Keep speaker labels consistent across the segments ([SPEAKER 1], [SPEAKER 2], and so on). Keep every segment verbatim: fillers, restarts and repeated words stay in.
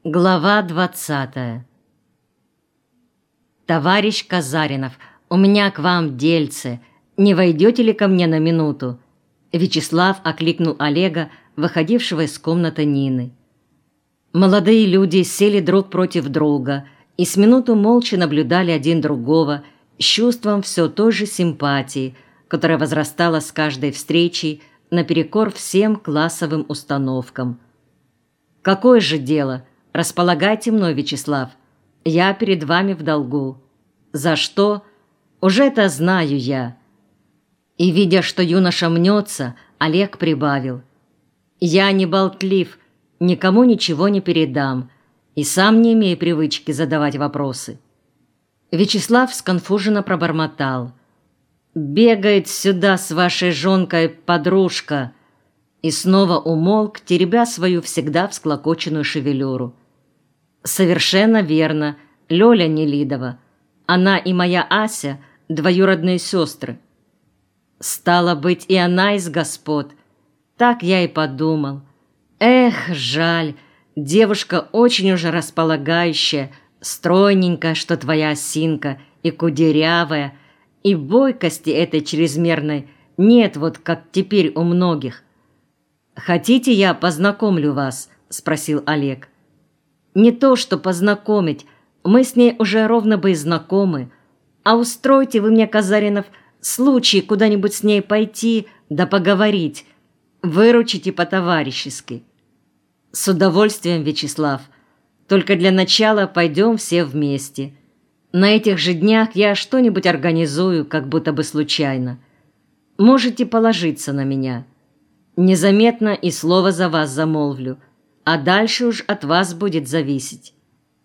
[SPEAKER 1] Глава двадцатая. «Товарищ Казаринов, у меня к вам дельце. Не войдете ли ко мне на минуту?» Вячеслав окликнул Олега, выходившего из комнаты Нины. Молодые люди сели друг против друга и с минуту молча наблюдали один другого с чувством все той же симпатии, которая возрастала с каждой встречей наперекор всем классовым установкам. «Какое же дело? Располагайте мной, Вячеслав. Я перед вами в долгу. За что? Уже это знаю я». И, видя, что юноша мнется, Олег прибавил: «Я не болтлив, никому ничего не передам, и сам не имею привычки задавать вопросы». Вячеслав сконфуженно пробормотал: «Бегает сюда с вашей жонкой подружка», и снова умолк, теребя свою всегда всклокоченную шевелюру. «Совершенно верно, Лёля Нелидова. Она и моя Ася – двоюродные сестры». «Стало быть, и она из господ. Так я и подумал. Эх, жаль, девушка очень уже располагающая, стройненькая, что твоя осинка, и кудрявая, и бойкости этой чрезмерной нет, вот как теперь у многих». «Хотите, я познакомлю вас?» – спросил Олег. «Не то, что познакомить, мы с ней уже ровно бы и знакомы, а устройте вы мне, Казаринов, случай куда-нибудь с ней пойти да поговорить, выручите по-товарищески». «С удовольствием, Вячеслав, только для начала пойдем все вместе. На этих же днях я что-нибудь организую, как будто бы случайно. Можете положиться на меня. Незаметно и слово за вас замолвлю, а дальше уж от вас будет зависеть».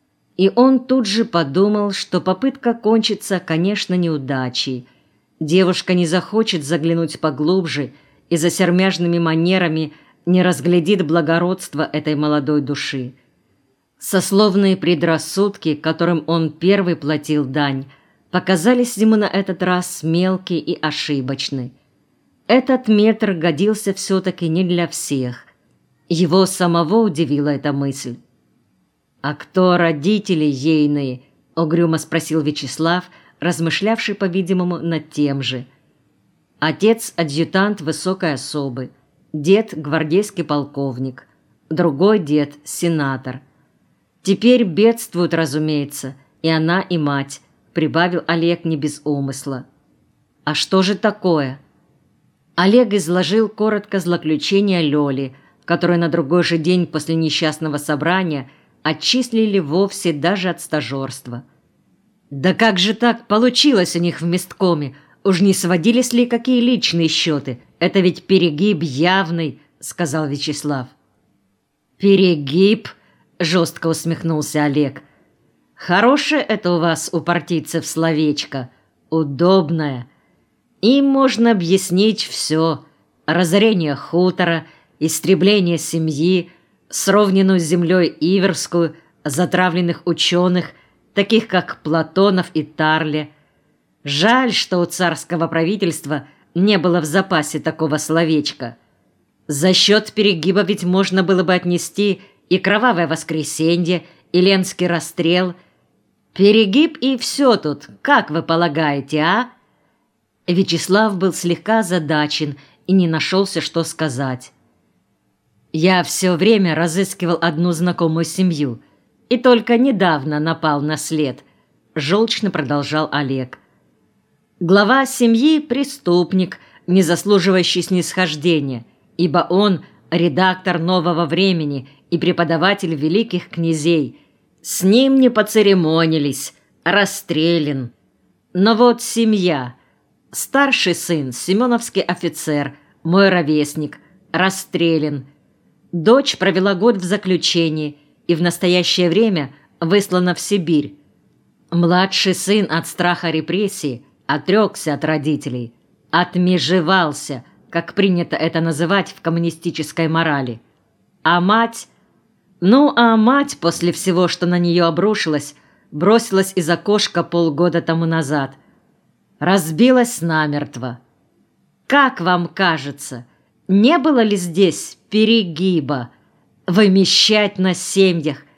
[SPEAKER 1] И он тут же подумал, что попытка кончится, конечно, неудачей. Девушка не захочет заглянуть поглубже и за сермяжными манерами не разглядит благородство этой молодой души. Сословные предрассудки, которым он первый платил дань, показались ему на этот раз мелкие и ошибочны. Этот метр годился все-таки не для всех. Его самого удивила эта мысль. «А кто родители ейные?» — угрюмо спросил Вячеслав, размышлявший, по-видимому, над тем же. Отец — адъютант высокой особы, дед — гвардейский полковник, другой дед — сенатор. Теперь бедствуют, разумеется, и она, и мать, прибавил Олег не без умысла. «А что же такое?» Олег изложил коротко злоключение Лёли, которую на другой же день после несчастного собрания отчислили вовсе даже от стажерства. «Да как же так получилось у них в месткоме? Уж не сводились ли какие личные счеты? Это ведь перегиб явный», — сказал Вячеслав. «Перегиб?» — жестко усмехнулся Олег. «Хорошее это у вас, у партийцев, словечко. Удобное. Им можно объяснить все: разорение хутора, истребление семьи, сровненную с землей Иверскую, затравленных ученых, таких как Платонов и Тарле. Жаль, что у царского правительства не было в запасе такого словечка. За счет перегиба ведь можно было бы отнести и кровавое воскресенье, и Ленский расстрел. Перегиб и все тут, как вы полагаете, а?» Вячеслав был слегка озадачен и не нашелся, что сказать. «Я все время разыскивал одну знакомую семью и только недавно напал на след», — желчно продолжал Олег. «Глава семьи — преступник, не заслуживающий снисхождения, ибо он — редактор «Нового времени» и преподаватель великих князей. С ним не поцеремонились, расстрелян. Но вот семья. Старший сын, семеновский офицер, мой ровесник, расстрелян. Дочь провела год в заключении и в настоящее время выслана в Сибирь. Младший сын от страха репрессий отрекся от родителей, отмежевался, как принято это называть в коммунистической морали. А мать... Ну, а мать после всего, что на нее обрушилось, бросилась из окошка полгода тому назад. Разбилась намертво. Как вам кажется, не было ли здесь перегиба? Вымещать на семьях,